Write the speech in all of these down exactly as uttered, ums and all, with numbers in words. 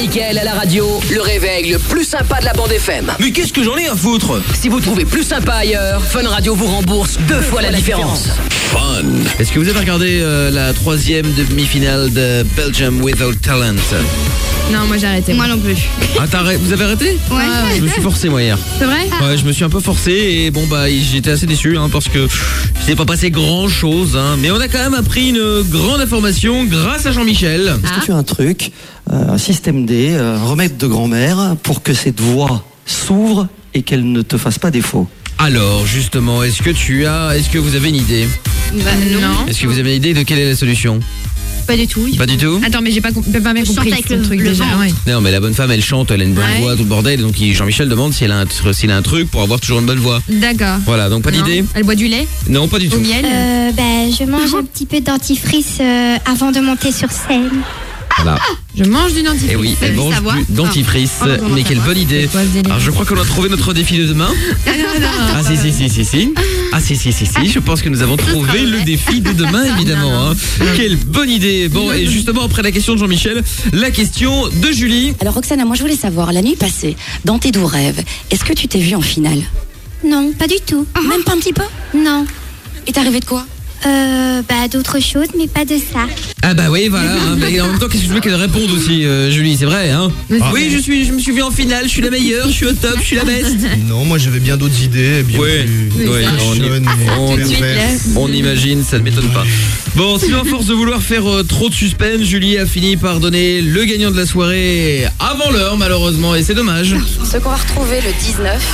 Mickaël à la radio, le réveil le plus sympa de la bande F M. Mais qu'est-ce que j'en ai à foutre? Si vous trouvez plus sympa ailleurs, Fun Radio vous rembourse deux fois la différence. Fun. Est-ce que vous avez regardé euh, la troisième demi-finale de Belgium Without Talent? Non, moi j'ai arrêté. Moi non plus. Ah, t'as arrêté- vous avez arrêté? Ouais. Je me suis forcé moi hier. C'est vrai? Ouais, je me suis un peu forcé et bon bah j'étais assez déçu hein, parce que il s'est pas passé grand chose hein, mais on a quand même appris une grande information grâce à Jean-Michel. Est-ce que tu as un truc, euh, un système D, euh, un remède de grand-mère pour que cette voie s'ouvre et qu'elle ne te fasse pas défaut? Alors justement, est-ce que tu as, est-ce que vous avez une idée? Bah non. Est-ce que vous avez une idée de quelle est la solution? Pas du tout. Pas du tout? Attends, mais j'ai pas, com- pas bien Je compris chante avec ton le- truc le déjà. ventre. Ouais. Non mais la bonne femme elle chante, elle a une bonne Ouais. voix, tout le bordel, donc il- Jean-Michel demande si elle a un, s'il a un truc pour avoir toujours une bonne voix. D'accord. Voilà, donc pas Non. d'idée? Elle boit du lait Non, pas du au tout. miel? Euh, bah, je mange un petit peu de dentifrice euh, avant de monter sur scène. Voilà. Je mange du dentifrice. Et oui, Ça elle veut mange savoir. du dentifrice, Ah, pardon, mais ça quelle va. bonne idée. C'est quoi ce délire? Alors je crois qu'on a trouvé notre défi de demain. Ah si si si si si. Ah si si si si, je pense que nous avons trouvé le défi de demain évidemment. Hein. Quelle bonne idée. Bon et justement après la question de Jean-Michel, la question de Julie. Alors Roxana, moi je voulais savoir, la nuit passée, dans tes doux rêves, est-ce que tu t'es vue en finale? Non, pas du tout. Même pas un petit peu? Non. Et t'es rêvé de quoi? Euh, bah, d'autres choses, mais pas de ça. Ah bah oui voilà. Hein. Mais en même temps qu'est-ce que je veux qu'elle réponde aussi euh, Julie, c'est vrai hein. Mais c'est Oui vrai. je suis, je me suis vu en finale, je suis la meilleure, je suis au top, je suis la best. Non, moi j'avais bien d'autres idées, bien Ouais. plus Ouais, on y- fashion on et y- perverses. On imagine, ça ne m'étonne pas. Bon, sinon à force de vouloir faire euh, trop de suspense, Julie a fini par donner le gagnant de la soirée avant l'heure malheureusement et c'est dommage. Ce qu'on va retrouver le dix-neuf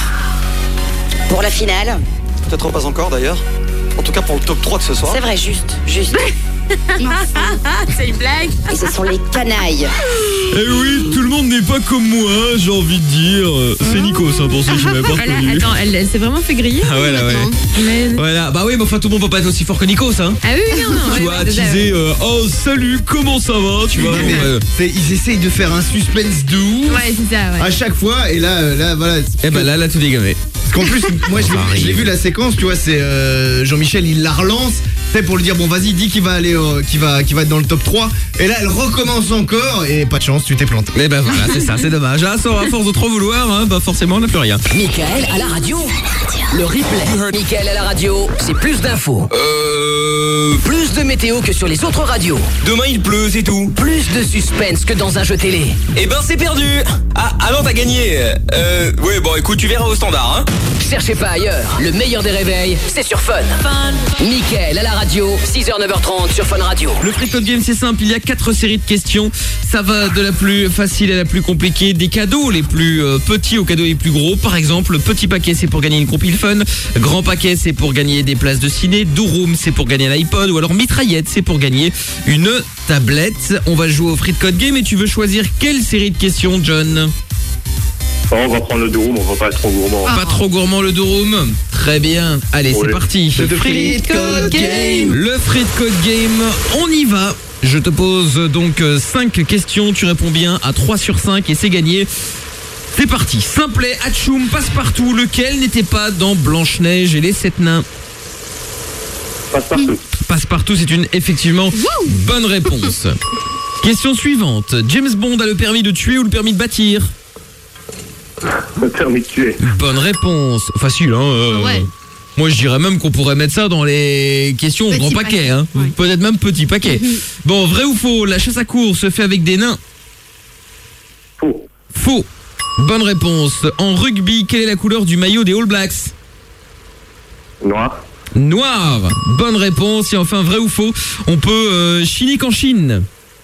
pour la finale. Peut-être pas encore d'ailleurs. En tout cas pour le top trois de ce soir. C'est vrai, juste, juste. C'est une blague. Et ce sont les canailles. Eh oui, tout le monde n'est pas comme moi, j'ai envie de dire. C'est Nikos hein, pour ceux qui m'avaient pas Voilà, reconnu. attends, elle, elle s'est vraiment fait griller. Ah ouais, là, ouais. maintenant. Mais... Voilà, bah oui, mais enfin tout le monde peut pas être aussi fort que Nikos hein. Ah oui, oui, non, non. Tu ouais, vois, ouais, déjà, teaser, ouais. euh, oh salut, comment ça va, tu vois. Ouais, mais, euh, c'est- ils essayent de faire un suspense de ouf Ouais, c'est ça, ouais. à chaque fois, et là, euh, là voilà. Eh ben là, là tout dégamé. Parce qu'en plus, moi je Ça l'ai- je l'ai arrive. vu la séquence, tu vois, c'est euh, Jean-Michel, il la relance, c'est pour lui dire bon vas-y, dis qu'il va aller, euh, qu'il va, qu'il va être dans le top trois. Et là, elle recommence encore, et pas de chance, tu t'es planté. Eh ben voilà, c'est ça, c'est dommage. Ah, ça, à force de trop vouloir, hein, bah forcément on n'a plus rien. Mickaël à la radio, le replay. Mickaël à la radio, c'est plus d'infos. Euh... Plus de météo que sur les autres radios. Demain il pleut, c'est tout. Plus de suspense que dans un jeu télé. Eh ben c'est perdu. Ah, ah non, t'as gagné. Euh... Ouais, bon écoute, tu verras au standard, hein. Cherchez pas ailleurs, le meilleur des réveils, c'est sur Fun. Mickaël à la radio, six heures neuf heures trente sur Fun Radio. Le Free Code Game c'est simple, il y a quatre séries de questions. Ça va de la plus facile à la plus compliquée, des cadeaux les plus euh, petits aux cadeaux les plus gros. Par exemple, le petit paquet c'est pour gagner une compile Fun, grand paquet c'est pour gagner des places de ciné, Do Room c'est pour gagner un iPod ou alors mitraillette c'est pour gagner une tablette. On va jouer au Free Code Game et tu veux choisir quelle série de questions, John? Oh, on va prendre le deux roues, mais on va pas être trop gourmand. Pas trop gourmand le Do Room. Très bien. Allez, c'est Ouais. parti. Le Free Code Game. Le Free Code Game, on y va. Je te pose donc cinq questions, tu réponds bien à trois sur cinq et c'est gagné. C'est parti. Simplet, Hatchoum, Passepartout, lequel n'était pas dans Blanche-Neige et les Sept Nains? Passe-partout. Passepartout, c'est une effectivement bonne réponse. Question suivante. James Bond a le permis de tuer ou le permis de bâtir? Le permis de tuer. Bonne réponse. Facile, hein euh, Ouais. Moi, je dirais même qu'on pourrait mettre ça dans les questions au Petit grand paquet. paquet, Hein. ouais. Peut-être même petit paquet. Bon, vrai ou faux, la chasse à course se fait avec des nains? Faux. Faux. Bonne réponse. En rugby, quelle est la couleur du maillot des All Blacks? Noir. Noir. Bonne réponse. Et enfin, vrai ou faux, on peut euh, chiner qu'en Chine?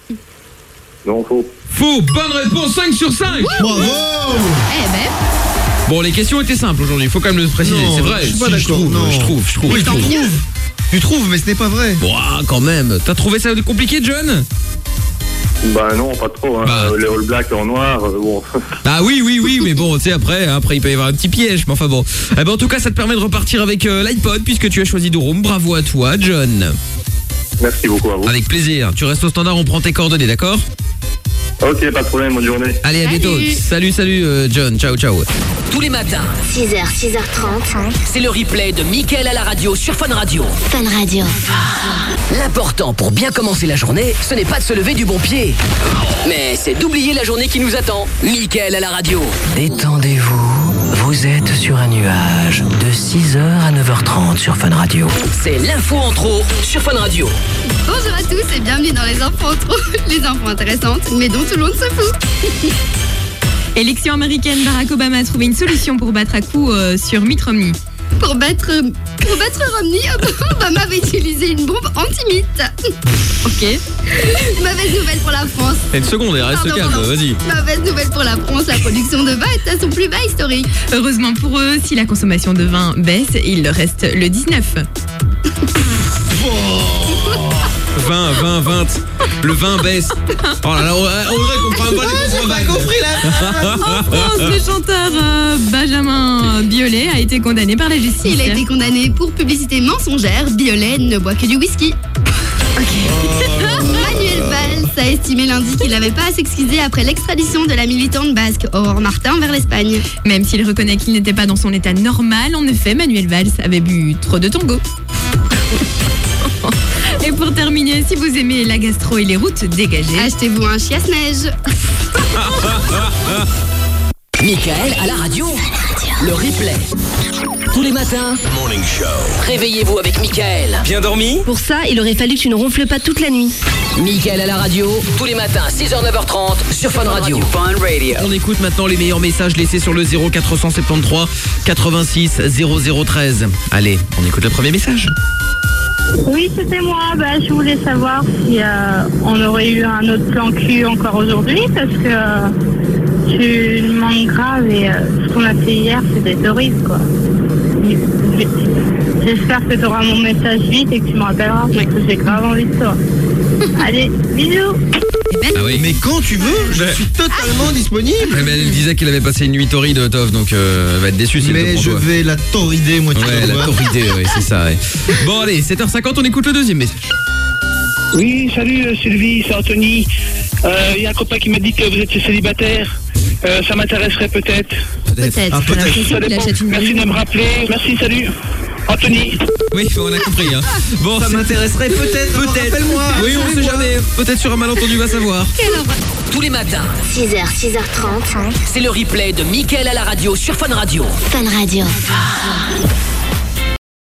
Non, faux. Faux. Bonne réponse. cinq sur cinq. Bravo. Eh ben, Bon, les questions étaient simples aujourd'hui, il faut quand même le préciser. Non, C'est vrai. je suis pas Si, d'accord, trouve, non. je trouve, je trouve. Oui, je tu trouve. trouves. Tu trouves, mais ce n'est pas vrai. Ouah, quand même. T'as trouvé ça compliqué, John? Bah non, pas trop. Hein. Bah. Euh, Les All Blacks en noir, euh, bon. Ah oui, oui, oui, mais bon, tu sais, après, après, il peut y avoir un petit piège, mais enfin bon. Eh ben, en tout cas, ça te permet de repartir avec euh, l'iPod, puisque tu as choisi Do Room. Bravo à toi, John. Merci beaucoup à vous. Avec plaisir. Tu restes au standard, on prend tes coordonnées, d'accord? Ok, pas de problème, bonne journée. Allez, à bientôt. Salut, salut euh, John. Ciao, ciao. Tous les matins, six heures, six heures trente. c'est le replay de Mickaël à la radio sur Fun Radio. Fun Radio. L'important pour bien commencer la journée, ce n'est pas de se lever du bon pied, mais c'est d'oublier la journée qui nous attend. Mickaël à la radio. Détendez-vous, vous êtes sur un nuage de six heures à neuf heures trente sur Fun Radio. C'est l'info en trop sur Fun Radio. Bonjour à tous et bienvenue dans les infos en trop. Les infos intéressantes, mais dont tout le monde se fout. Élection américaine, Barack Obama a trouvé une solution pour battre à coup euh, sur Mitt Romney. Pour battre, pour battre Romney, Obama avait utilisé une bombe anti-mythe. Ok. Mauvaise nouvelle pour la France. Une seconde, reste Pardon, calme, pardon. vas-y. Mauvaise nouvelle pour la France, la production de vin est à son plus bas historique. Heureusement pour eux, si la consommation de vin baisse, il reste le dix-neuf. vingt, vingt, vingt. Le vin baisse. Oh là là, on dirait qu'on prend pas les contrebandes. compris là. En France, le chanteur euh, Benjamin Biolay a été condamné par la justice. Il a été condamné pour publicité mensongère. Biolay ne boit que du whisky. Manuel Valls a estimé lundi qu'il n'avait pas à s'excuser après l'extradition de la militante basque Aurore Martin vers l'Espagne. Même s'il reconnaît qu'il n'était pas dans son état normal, en effet, Manuel Valls avait bu trop de tango. Et pour terminer, si vous aimez la gastro et les routes dégagées, Achetez-vous un chiasse-neige. Mickaël à la radio. Le replay. Tous les matins. Morning Show. Réveillez-vous avec Mickaël. Bien dormi? Pour ça, il aurait fallu que tu ne ronfles pas toute la nuit. Mickaël à la radio. Tous les matins, six heures, neuf heures trente sur Fun Radio. Fun Radio. On écoute maintenant les meilleurs messages laissés sur le zéro quatre cent soixante-treize quatre-vingt-six zéro zéro treize. Allez, on écoute le premier message. Oui, c'était moi. Bah, je voulais savoir si euh, on aurait eu un autre plan cul encore aujourd'hui parce que euh, tu me manques grave et euh, ce qu'on a fait hier, c'était horrible, quoi. J'espère que tu auras mon message vite et que tu me rappelleras parce que j'ai grave envie de toi. Allez, bisous. Ah oui. Mais quand tu veux, je Ouais. suis totalement disponible. Ouais, mais elle disait qu'elle avait passé une nuit torride, Tov, donc euh, elle va être déçue si elle te Mais prend je toi. vais la torrider, moi, tu Ouais, vois. la torridée, ouais, c'est ça, ouais. Bon, allez, sept heures cinquante, on écoute le deuxième message. Oui, salut euh, Sylvie, c'est Anthony. Il euh, y a un copain qui m'a dit que vous étiez célibataire. Euh, ça m'intéresserait peut-être. peut-être. Ah, peut-être. Ça dépend. Merci de me rappeler. Merci, salut. Anthony. Oui, on a compris, hein. Bon, Ça c'est- m'intéresserait peut-être. peut-être. Rappelle-moi. Oui, on sait jamais. Peut-être sur un malentendu, va savoir. Tous les matins, six heures, six heures trente. c'est le replay de Mickaël à la radio sur Fun Radio. Fun Radio.